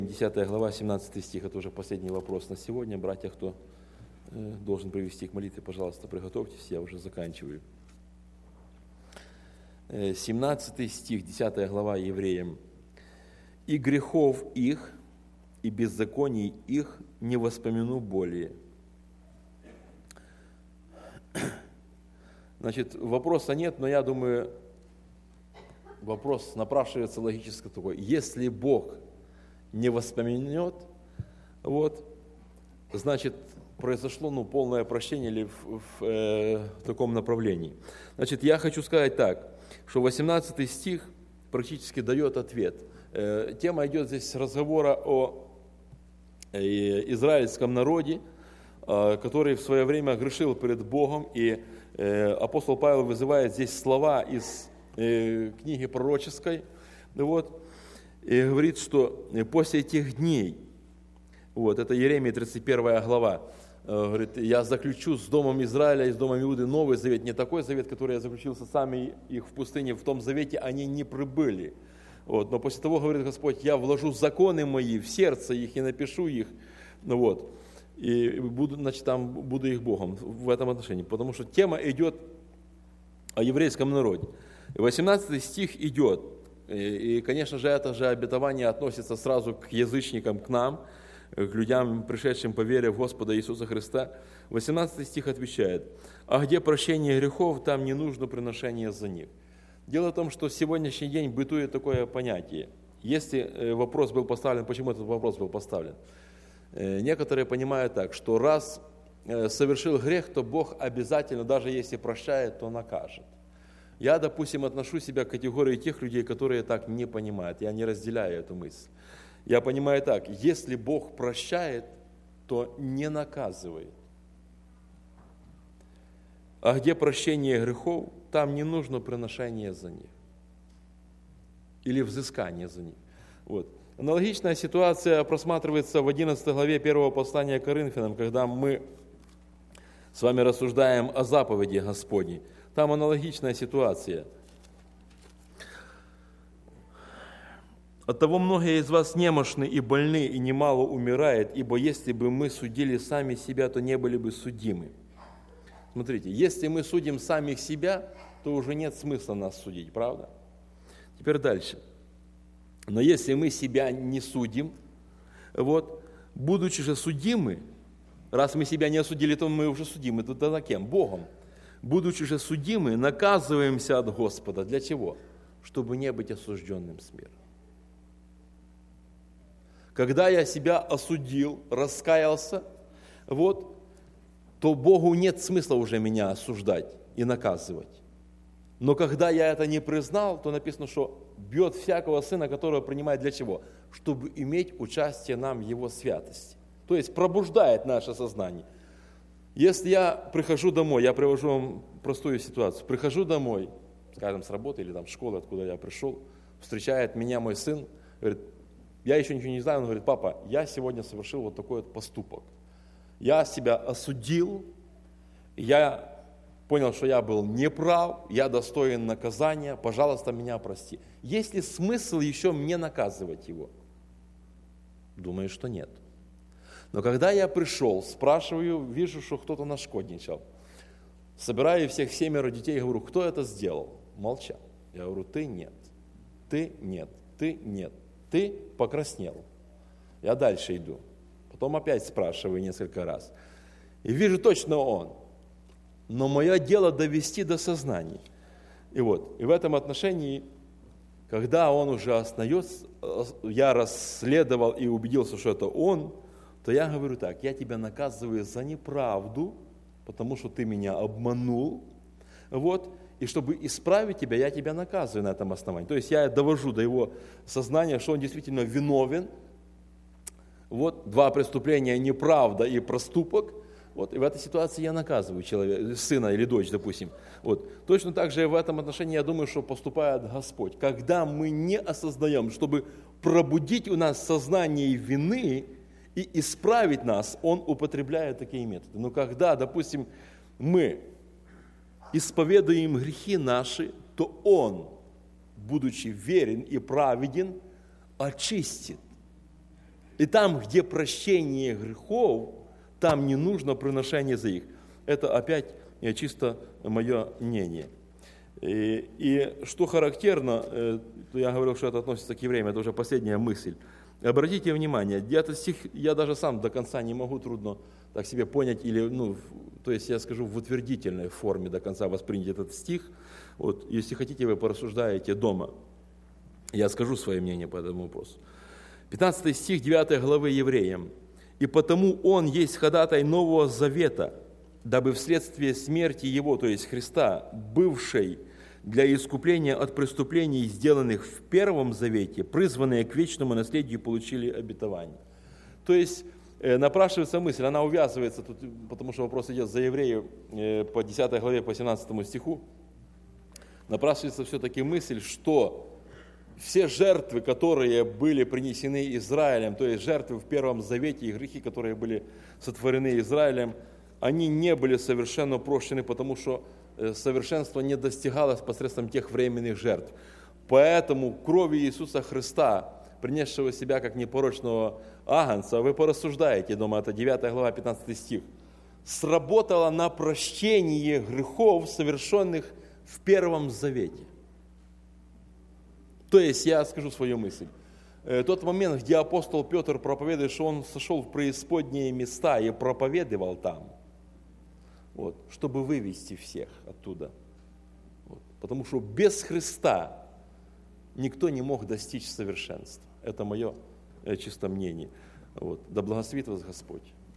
10 глава, 17 стих, это уже последний вопрос на сегодня. Братья, кто должен привести к молитве, пожалуйста, приготовьтесь, я уже заканчиваю. 17 стих, 10 глава Евреям. «И грехов их, и беззаконий их не воспомяну более». Значит, вопроса нет, но я думаю, вопрос напрашивается логически такой. Если Бог не воспомянет, значит, произошло полное прощение или в таком направлении. Значит, я хочу сказать так, что 18 стих практически дает ответ. Тема идет здесь разговора о израильском народе, который в свое время грешил перед Богом, и апостол Павел вызывает здесь слова из книги пророческой, и говорит, что после этих дней, это Иеремия 31 глава, говорит, я заключу с домом Израиля и с домом Иуды новый завет, не такой завет, который я заключил со сами их в пустыне, в том завете они не прибыли. Но после того, говорит Господь, я вложу законы мои в сердце их и напишу их, и буду, буду их Богом в этом отношении, потому что тема идет о еврейском народе. 18 стих идет, и, конечно же, это же обетование относится сразу к язычникам, к нам, к людям, пришедшим по вере в Господа Иисуса Христа. 18 стих отвечает: «А где прощение грехов, там не нужно приношение за них». Дело в том, что в сегодняшний день бытует такое понятие. Если вопрос был поставлен, почему этот вопрос был поставлен? Некоторые понимают так, что раз совершил грех, то Бог обязательно, даже если прощает, то накажет. Я, допустим, отношу себя к категории тех людей, которые так не понимают. Я не разделяю эту мысль. Я понимаю так, если Бог прощает, то не наказывает. А где прощение грехов, там не нужно приношение за них. Или взыскание за них. Аналогичная ситуация просматривается в 11 главе 1 послания к Коринфянам, когда мы с вами рассуждаем о заповеди Господней. Там аналогичная ситуация. «Оттого многие из вас немощны и больны, и немало умирает, ибо если бы мы судили сами себя, то не были бы судимы». Смотрите, если мы судим самих себя, то уже нет смысла нас судить, правда? Теперь дальше. Но если мы себя не судим, будучи же судимы, раз мы себя не осудили, то мы уже судимы, то тогда кем? Богом. Будучи же судимы, наказываемся от Господа. Для чего? Чтобы не быть осужденным с миром. Когда я себя осудил, раскаялся, то Богу нет смысла уже меня осуждать и наказывать. Но когда я это не признал, то написано, что бьет всякого сына, которого принимает для чего? Чтобы иметь участие нам в его святости. То есть пробуждает наше сознание. Если я прихожу домой, я привожу вам простую ситуацию. Прихожу домой, скажем, с работы или с школы, откуда я пришел, встречает меня мой сын, говорит, я еще ничего не знаю, он говорит, папа, я сегодня совершил вот такой поступок. Я себя осудил, я понял, что я был неправ, я достоин наказания, пожалуйста, меня прости. Есть ли смысл еще мне наказывать его? Думаю, что нет. Но когда я пришел, спрашиваю, вижу, что кто-то нашкодничал. Собираю всех 7 детей и говорю, кто это сделал? Молчал. Я говорю, ты нет, ты нет, ты нет, ты покраснел. Я дальше иду. Потом опять спрашиваю несколько раз. И вижу точно он. Но мое дело довести до сознания. И в этом отношении, когда он уже остается, я расследовал и убедился, что это он, то я говорю так, я тебя наказываю за неправду, потому что ты меня обманул, и чтобы исправить тебя, я тебя наказываю на этом основании. То есть я довожу до его сознания, что он действительно виновен. 2 преступления, неправда и проступок. И в этой ситуации я наказываю человека, сына или дочь, допустим. Точно так же в этом отношении я думаю, что поступает Господь. Когда мы не осознаем, чтобы пробудить у нас сознание вины и исправить нас, Он употребляет такие методы. Но когда, допустим, мы исповедуем грехи наши, то Он, будучи верен и праведен, очистит И там, где прощение грехов, там не нужно приношение за их. Это опять чисто мое мнение. И что характерно, я говорил, что это относится к евреям, это уже последняя мысль. Обратите внимание, этот стих я даже сам до конца не могу, трудно так себе понять, или, то есть я скажу в утвердительной форме до конца воспринять этот стих. Вот, если хотите, вы порассуждаете дома. Я скажу свое мнение по этому вопросу. 15 стих 9 главы Евреям. «И потому Он есть ходатай Нового Завета, дабы вследствие смерти Его, то есть Христа, бывшей для искупления от преступлений, сделанных в Первом Завете, призванные к вечному наследию, получили обетование». То есть напрашивается мысль, она увязывается, тут, потому что вопрос идет за Евреев по 10 главе, по 17 стиху. Напрашивается все-таки мысль, что все жертвы, которые были принесены Израилем, то есть жертвы в Первом Завете и грехи, которые были сотворены Израилем, они не были совершенно прощены, потому что совершенство не достигалось посредством тех временных жертв. Поэтому крови Иисуса Христа, принесшего себя как непорочного агнца, вы порассуждаете, думаю, это 9 глава, 15 стих, сработала на прощение грехов, совершенных в Первом Завете. То есть, я скажу свою мысль. Тот момент, где апостол Петр проповедует, что он сошел в преисподние места и проповедовал там, вот, чтобы вывести всех оттуда. Вот. Потому что без Христа никто не мог достичь совершенства. Это мое чисто мнение. Вот. Да благословит вас Господь.